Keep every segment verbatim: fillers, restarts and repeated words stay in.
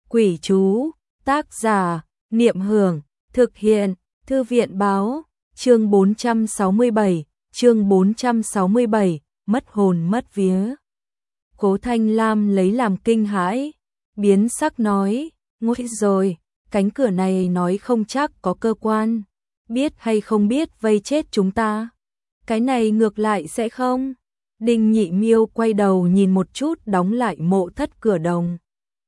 Quỷ chú, tác giả, Niệm Hưởng, thực hiện, Thư viện báo, chương bốn trăm sáu mươi bảy, chương bốn trăm sáu mươi bảy, mất hồn mất vía. Cố Thanh Lam lấy làm kinh hãi, biến sắc nói, ngôi rồi, cánh cửa này nói không chắc có cơ quan, biết hay không biết vây chết chúng ta. Cái này ngược lại sẽ không. Đinh Nhị Miêu quay đầu nhìn một chút đóng lại mộ thất cửa đồng.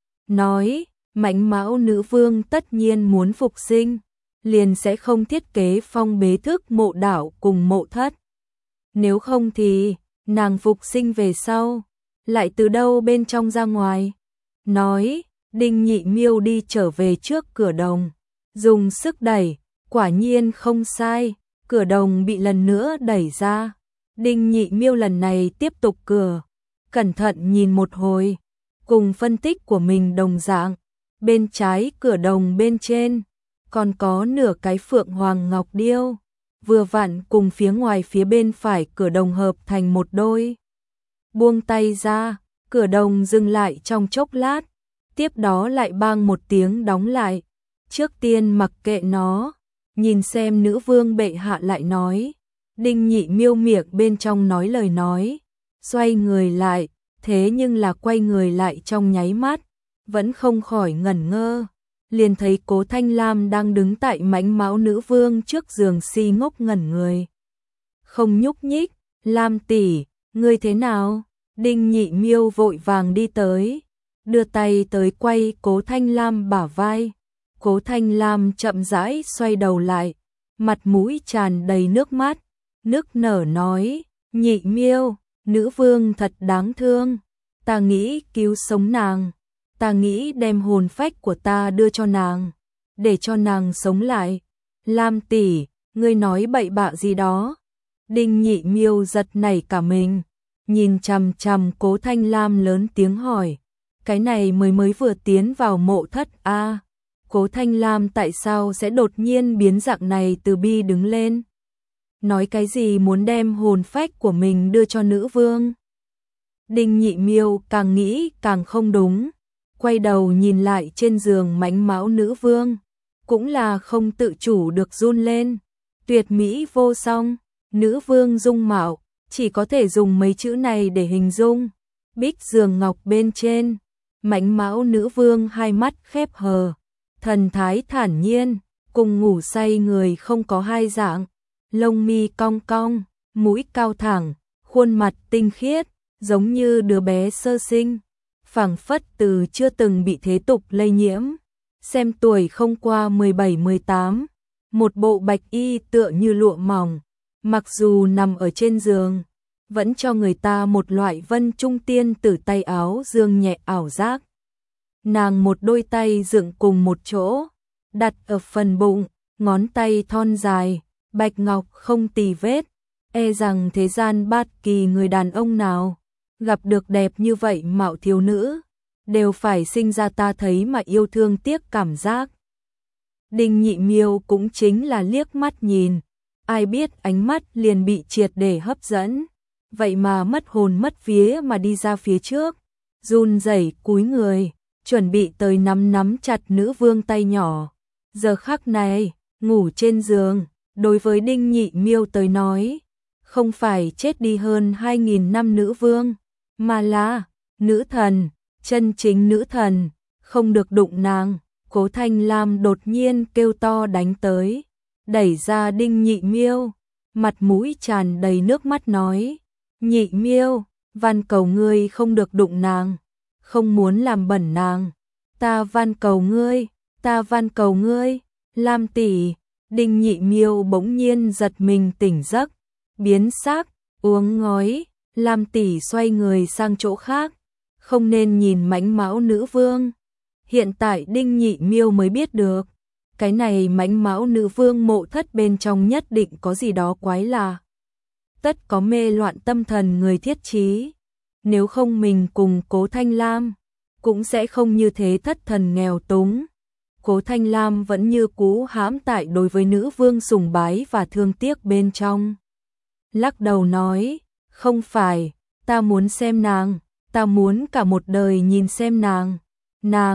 Nói, Mãnh Mão nữ vương tất nhiên muốn phục sinh, liền sẽ không thiết kế phong bế thức mộ đảo cùng mộ thất. Nếu không thì, nàng phục sinh về sau, lại từ đâu bên trong ra ngoài. Nói, Đinh Nhị Miêu đi trở về trước cửa đồng, dùng sức đẩy, quả nhiên không sai, cửa đồng bị lần nữa đẩy ra. Đinh Nhị Miêu lần này tiếp tục cửa, cẩn thận nhìn một hồi, cùng phân tích của mình đồng dạng, bên trái cửa đồng bên trên, còn có nửa cái phượng hoàng ngọc điêu, vừa vặn cùng phía ngoài phía bên phải cửa đồng hợp thành một đôi. Buông tay ra, cửa đồng dừng lại trong chốc lát, tiếp đó lại bang một tiếng đóng lại. Trước tiên mặc kệ nó, nhìn xem nữ vương bệ hạ lại nói. Đinh Nhị Miêu miệng bên trong nói lời nói, xoay người lại, thế nhưng là quay người lại trong nháy mắt, vẫn không khỏi ngẩn ngơ, liền thấy Cố Thanh Lam đang đứng tại Mãnh Mão nữ vương trước giường si ngốc ngẩn người. Không nhúc nhích, Lam tỷ, ngươi thế nào? Đinh Nhị Miêu vội vàng đi tới, đưa tay tới quay Cố Thanh Lam bả vai. Cố Thanh Lam chậm rãi xoay đầu lại, mặt mũi tràn đầy nước mắt, nức nở nói, Nhị Miêu, nữ vương thật đáng thương, ta nghĩ cứu sống nàng, ta nghĩ đem hồn phách của ta đưa cho nàng, để cho nàng sống lại. Lam tỷ, ngươi nói bậy bạ gì đó? Đinh Nhị Miêu giật nảy cả mình, nhìn chằm chằm Cố Thanh Lam lớn tiếng hỏi, cái này mới mới vừa tiến vào mộ thất a, à, Cố Thanh Lam tại sao sẽ đột nhiên biến dạng này? Từ bi đứng lên, nói cái gì muốn đem hồn phách của mình đưa cho nữ vương. Đinh Nhị Miêu càng nghĩ càng không đúng, quay đầu nhìn lại trên giường Mãnh Mão nữ vương, cũng là không tự chủ được run lên. Tuyệt mỹ vô song, nữ vương dung mạo, chỉ có thể dùng mấy chữ này để hình dung. Bích giường ngọc bên trên, Mãnh Mão nữ vương hai mắt khép hờ, thần thái thản nhiên, cùng ngủ say người không có hai dạng. Lông mi cong cong, mũi cao thẳng, khuôn mặt tinh khiết, giống như đứa bé sơ sinh, phảng phất từ chưa từng bị thế tục lây nhiễm, xem tuổi không qua mười bảy mười tám, một bộ bạch y tựa như lụa mỏng, mặc dù nằm ở trên giường, vẫn cho người ta một loại vân trung tiên tử tay áo dương nhẹ ảo giác. Nàng một đôi tay dựng cùng một chỗ, đặt ở phần bụng, ngón tay thon dài, bạch ngọc không tì vết, e rằng thế gian bát kỳ người đàn ông nào gặp được đẹp như vậy mạo thiếu nữ, đều phải sinh ra ta thấy mà yêu thương tiếc cảm giác. Đinh Nhị Miêu cũng chính là liếc mắt nhìn, ai biết ánh mắt liền bị triệt để hấp dẫn, vậy mà mất hồn mất vía mà đi ra phía trước, run rẩy cúi người, chuẩn bị tới nắm nắm chặt nữ vương tay nhỏ. Giờ khắc này, ngủ trên giường, đối với Đinh Nhị Miêu tới nói, không phải chết đi hơn hai nghìn năm nữ vương, mà là nữ thần, chân chính nữ thần, không được đụng nàng. Cố Thanh Lam đột nhiên kêu to đánh tới, đẩy ra Đinh Nhị Miêu, mặt mũi tràn đầy nước mắt nói, Nhị Miêu, van cầu ngươi không được đụng nàng, không muốn làm bẩn nàng, ta van cầu ngươi, ta van cầu ngươi. Lam tỷ. Đinh Nhị Miêu bỗng nhiên giật mình tỉnh giấc, biến sắc, uống ngói. Lam tỷ xoay người sang chỗ khác, không nên nhìn Mãnh Mão nữ vương. Hiện tại Đinh Nhị Miêu mới biết được, cái này Mãnh Mão nữ vương mộ thất bên trong nhất định có gì đó quái lạ, tất có mê loạn tâm thần người thiết trí. Nếu không mình cùng Cố Thanh Lam cũng sẽ không như thế thất thần nghèo túng. Cố Thanh Lam vẫn như cũ hãm tại đối với nữ vương sùng bái và thương tiếc bên trong. Lắc đầu nói, không phải, ta muốn xem nàng, ta muốn cả một đời nhìn xem nàng. Nàng,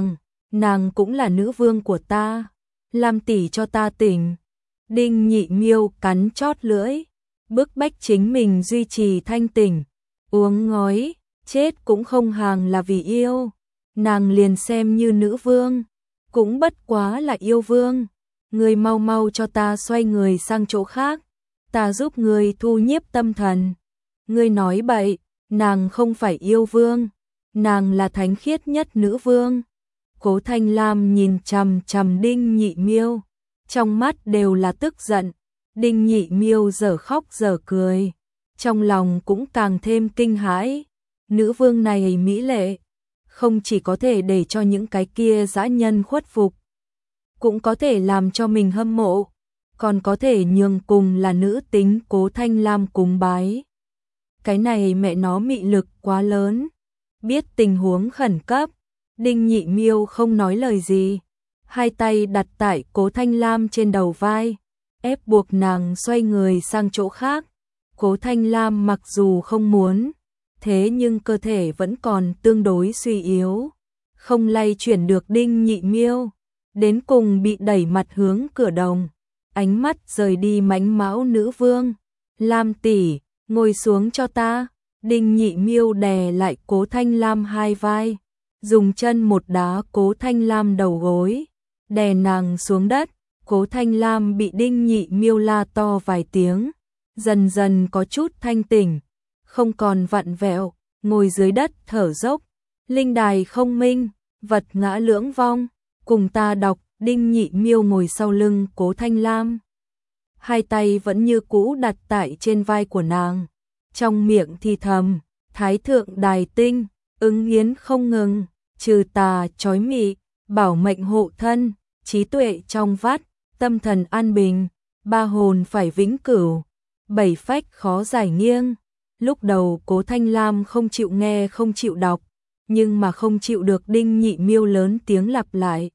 nàng cũng là nữ vương của ta, Lam tỷ cho ta tỉnh. Đinh Nhị Miêu cắn chót lưỡi, bức bách chính mình duy trì thanh tỉnh, uống ngói, chết cũng không hàng là vì yêu, nàng liền xem như nữ vương, cũng bất quá là yêu vương, ngươi mau mau cho ta xoay người sang chỗ khác, ta giúp ngươi thu nhiếp tâm thần. Ngươi nói bậy, nàng không phải yêu vương, nàng là thánh khiết nhất nữ vương. Cố Thanh Lam nhìn chằm chằm Đinh Nhị Miêu, trong mắt đều là tức giận. Đinh Nhị Miêu dở khóc dở cười, trong lòng cũng càng thêm kinh hãi. Nữ vương này mỹ lệ, không chỉ có thể để cho những cái kia dã nhân khuất phục, cũng có thể làm cho mình hâm mộ, còn có thể nhường cùng là nữ tính Cố Thanh Lam cúng bái. Cái này mẹ nó mị lực quá lớn. Biết tình huống khẩn cấp, Đinh Nhị Miêu không nói lời gì, hai tay đặt tại Cố Thanh Lam trên đầu vai, ép buộc nàng xoay người sang chỗ khác. Cố Thanh Lam mặc dù không muốn, thế nhưng cơ thể vẫn còn tương đối suy yếu, không lay chuyển được Đinh Nhị Miêu, đến cùng bị đẩy mặt hướng cửa đồng, ánh mắt rời đi mánh mão nữ vương. Lam tỷ, ngồi xuống cho ta. Đinh Nhị Miêu đè lại Cố Thanh Lam hai vai, dùng chân một đá Cố Thanh Lam đầu gối, đè nàng xuống đất. Cố Thanh Lam bị Đinh Nhị Miêu la to vài tiếng, dần dần có chút thanh tỉnh, không còn vặn vẹo, ngồi dưới đất thở dốc. Linh đài không minh, vật ngã lưỡng vong, cùng ta đọc. Đinh Nhị Miêu ngồi sau lưng Cố Thanh Lam, hai tay vẫn như cũ đặt tại trên vai của nàng, trong miệng thì thầm, Thái thượng đài tinh, ứng yến không ngừng, trừ tà chói mị, bảo mệnh hộ thân, trí tuệ trong vắt, tâm thần an bình, ba hồn phải vĩnh cửu, bảy phách khó giải nghiêng. Lúc đầu Cố Thanh Lam không chịu nghe không chịu đọc, nhưng mà không chịu được Đinh Nhị Miêu lớn tiếng lặp lại.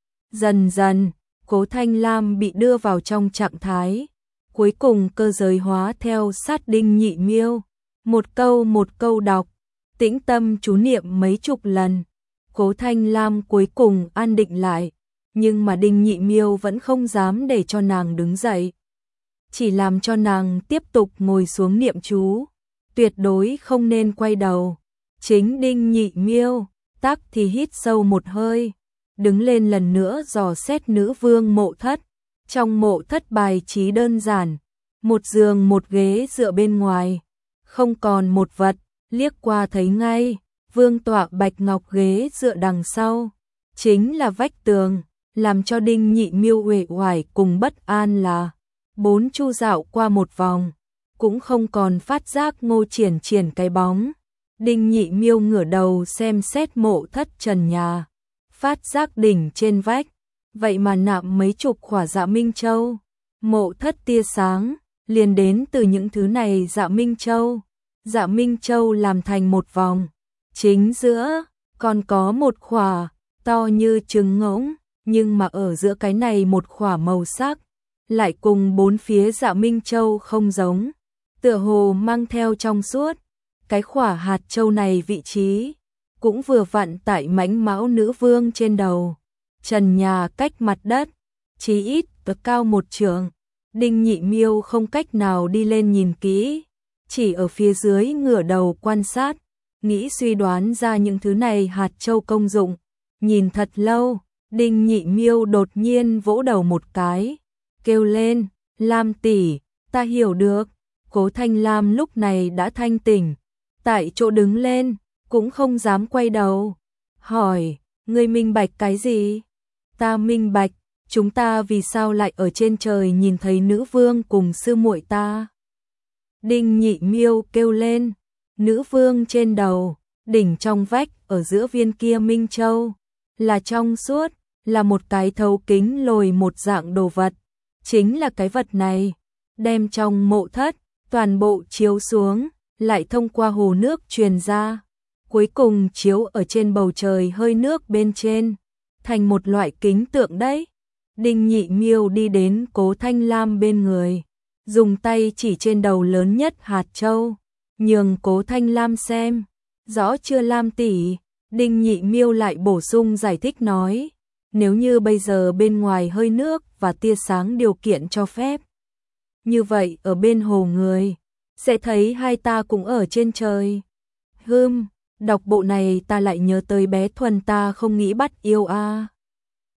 Dần dần, Cố Thanh Lam bị đưa vào trong trạng thái, cuối cùng cơ giới hóa theo sát Đinh Nhị Miêu, một câu một câu đọc, tĩnh tâm chú niệm mấy chục lần. Cố Thanh Lam cuối cùng an định lại, nhưng mà Đinh Nhị Miêu vẫn không dám để cho nàng đứng dậy, chỉ làm cho nàng tiếp tục ngồi xuống niệm chú, tuyệt đối không nên quay đầu. Chính Đinh Nhị Miêu tắc thì hít sâu một hơi, đứng lên lần nữa dò xét nữ vương mộ thất. Trong mộ thất bài trí đơn giản, một giường một ghế dựa bên ngoài, không còn một vật, liếc qua thấy ngay, vương tọa bạch ngọc ghế dựa đằng sau, chính là vách tường, làm cho Đinh Nhị Miêu uể oải cùng bất an là, bốn chu dạo qua một vòng, cũng không còn phát giác Ngô Triển Triển cái bóng. Đinh Nhị Miêu ngửa đầu xem xét mộ thất trần nhà, phát giác đỉnh trên vách, vậy mà nạm mấy chục khỏa Dạ Minh Châu. Mộ thất tia sáng, liền đến từ những thứ này Dạ Minh Châu. Dạ Minh Châu làm thành một vòng, chính giữa, còn có một khỏa, to như trứng ngỗng, nhưng mà ở giữa cái này một khỏa màu sắc, lại cùng bốn phía Dạ Minh Châu không giống, tựa hồ mang theo trong suốt. Cái khỏa hạt châu này vị trí, cũng vừa vặn tại mãnh mão nữ vương trên đầu, trần nhà cách mặt đất, chí ít cao một trượng. Đinh Nhị Miêu không cách nào đi lên nhìn kỹ, chỉ ở phía dưới ngửa đầu quan sát, nghĩ suy đoán ra những thứ này hạt châu công dụng. Nhìn thật lâu, Đinh Nhị Miêu đột nhiên vỗ đầu một cái, kêu lên, Lam tỷ, ta hiểu được. Cố Thanh Lam lúc này đã thanh tỉnh, tại chỗ đứng lên, cũng không dám quay đầu, hỏi, ngươi minh bạch cái gì? Ta minh bạch, chúng ta vì sao lại ở trên trời nhìn thấy nữ vương cùng sư muội ta? Đinh Nhị Miêu kêu lên, nữ vương trên đầu, đỉnh trong vách ở giữa viên kia Minh Châu, là trong suốt, là một cái thấu kính lồi một dạng đồ vật, chính là cái vật này, đem trong mộ thất, toàn bộ chiếu xuống, lại thông qua hồ nước truyền ra, cuối cùng chiếu ở trên bầu trời hơi nước bên trên, thành một loại kính tượng đấy. Đinh Nhị Miêu đi đến Cố Thanh Lam bên người, dùng tay chỉ trên đầu lớn nhất hạt châu, nhường Cố Thanh Lam xem, rõ chưa Lam tỷ? Đinh Nhị Miêu lại bổ sung giải thích nói, nếu như bây giờ bên ngoài hơi nước và tia sáng điều kiện cho phép. Như vậy ở bên hồ người, sẽ thấy hai ta cũng ở trên trời. Hừm, đọc bộ này ta lại nhớ tới bé Thuần ta không nghĩ bắt yêu a.